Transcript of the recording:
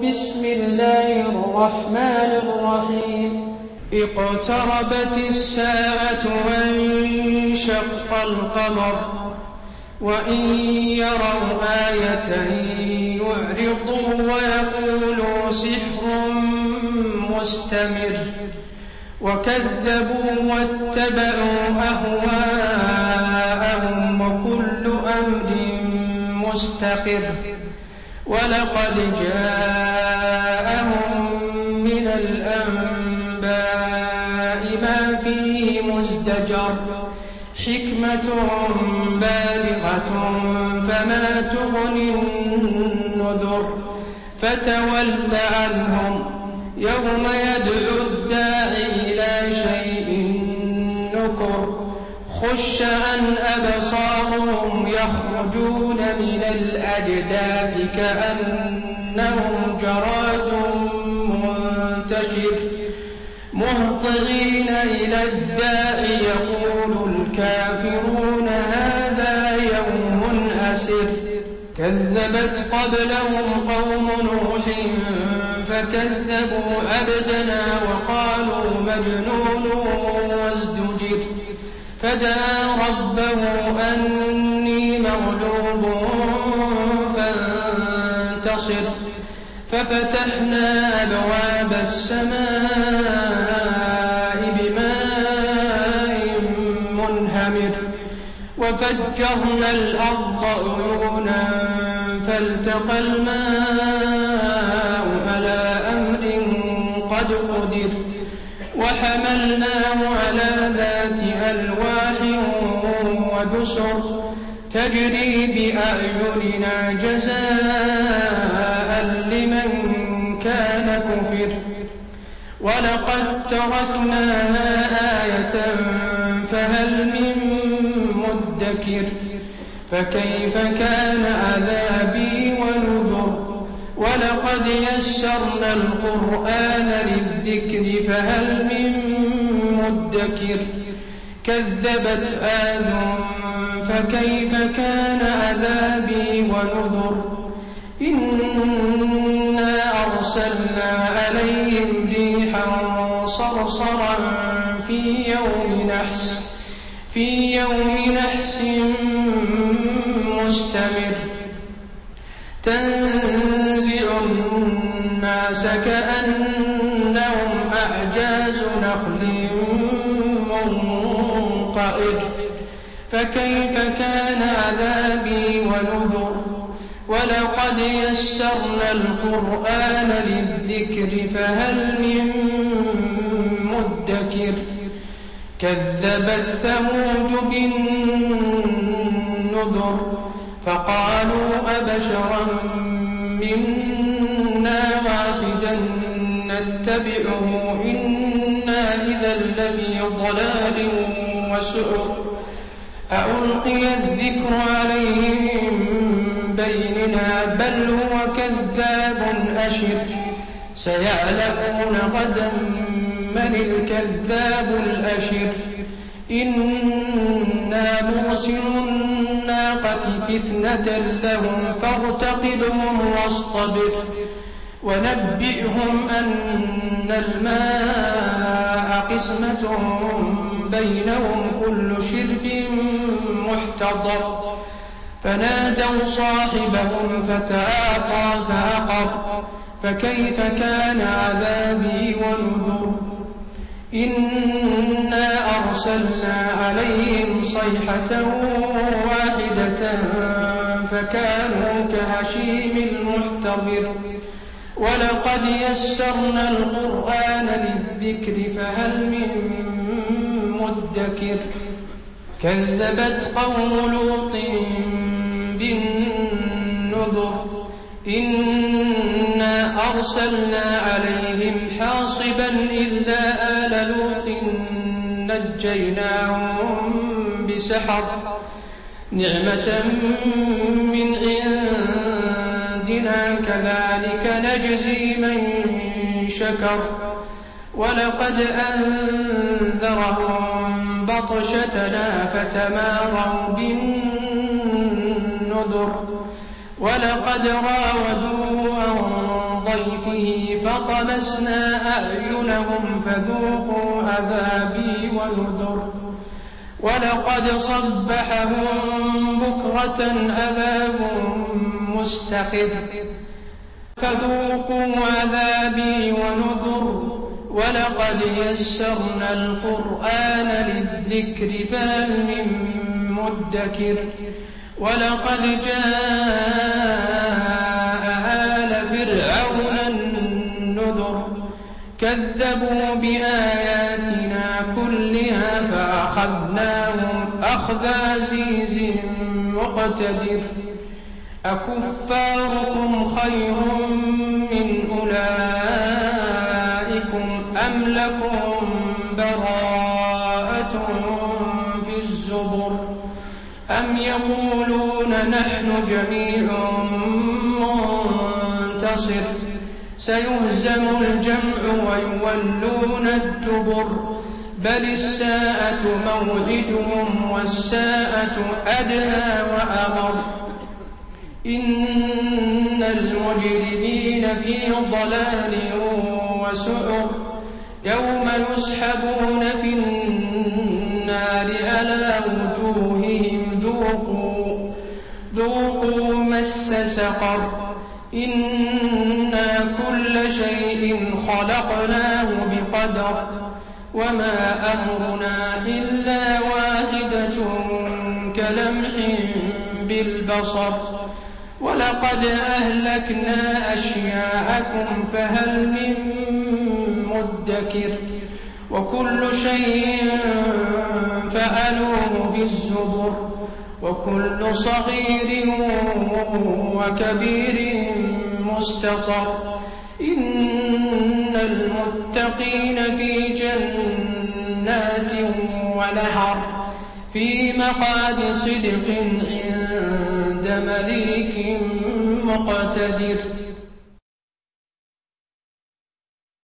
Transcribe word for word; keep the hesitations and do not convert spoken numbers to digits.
بسم الله الرحمن الرحيم اقتربت الساعة وانشق القمر وإن يروا آية يعرضوا ويقولوا سحر مستمر وكذبوا واتبعوا أهواءهم وكل أمر مستقر ولقد جاءهم من الأنباء ما فيه مزدجر حكمة بالغة فما تغني النذر فتول عنهم يوم يدعو الداعي إلى شيء نكر خش عن أبصارهم يخرجون من الأجداث كأنهم جراد منتشر مهطعين إلى الداع يقول الكافرون هذا يوم أسر كذبت قبلهم قوم نوح فكذبوا عبدنا وقالوا مجنون وازدجر فدعا ربه أني مغلوب فانتصر ففتحنا أبواب السماء بماء منهمر وفجرنا الأرض عيونا فالتقى الماء على أمر قد قدر وحملناه على ذات ألواح ودسر تجري بأعيننا جزاء لمن كان كفر ولقد تركناها آية فهل من مدكر فكيف كان عذابي ونذر ولقد يسرنا القرآن للذكر فهل من مدكر كذبت عاد فكيف كان عذابي ونذر إنا أرسلنا عليهم ريحا صرصرا في يوم نحس في يوم نحس مستمر تنزع الناس كأنهم أعجاز نخل منقعر فكيف كان عذابي ونذر ولقد يسرنا القرآن للذكر فهل من مدكر كذبت ثمود بالنذر فقالوا أبشرا منا واحدا نتبعه إنا إذا لفي ضلال وسعر ألقي الذكر عليهم بيننا بل هو كذاب أشر سيعلمون غدا من الكذاب الأشر إنا مرسل الناقة فتنة لهم فارتقبهم واصطبر ونبئهم أن الماء قسمة بينهم كل شرب محتضر فنادوا صاحبهم فتعاطى فعقر فكيف كان عذابي ونذر إنا أرسلنا عليهم صيحة واحدة فكانوا كهشيم المحتضر ولقد يسرنا القرآن للذكر فهل من مدكر كذبت قوم لوط بالنذر إنا أرسلنا عليهم حاصبا إلا آل لوط نجيناهم بسحر نعمة من عندنا كذلك نجزي من شكر ولقد أنذرهم بطشتنا فتماروا بالنذر ولقد راودوه عن ضيف وطمسنا أعينهم فذوقوا عذابي ونذر ولقد صبحهم بكرة عذاب مستقر فذوقوا عذابي ونذر ولقد يسرنا القرآن للذكر فهل من مدكر ولقد جاء آل فرعون النذر كذبوا بآياتنا كلها فأخذناهم أخذ عزيز مقتدر أكفاركم خير من أولئكم أم لكم براءة في الزبر أم يقولون نحن جميع منتصر سيهزم الجمع ويولون الدبر بل الساعة موعدهم والساعة أدهى وأمر إن المجرمين في ضلال وسعر يوم يسحبون في النار على وجوههم ذوقوا ذوقوا مس سقر إنا كل شيء خلقناه بقدر وما أمرنا إلا واحدة كلمح بالبصر ولقد أهلكنا أشياءكم فهل من مدكر وكل شيء فعلوه في الزبر وكل صغير وكبير مستقر إن المتقين في جنات ونهر في مقعد صدق عند مليك مقتدر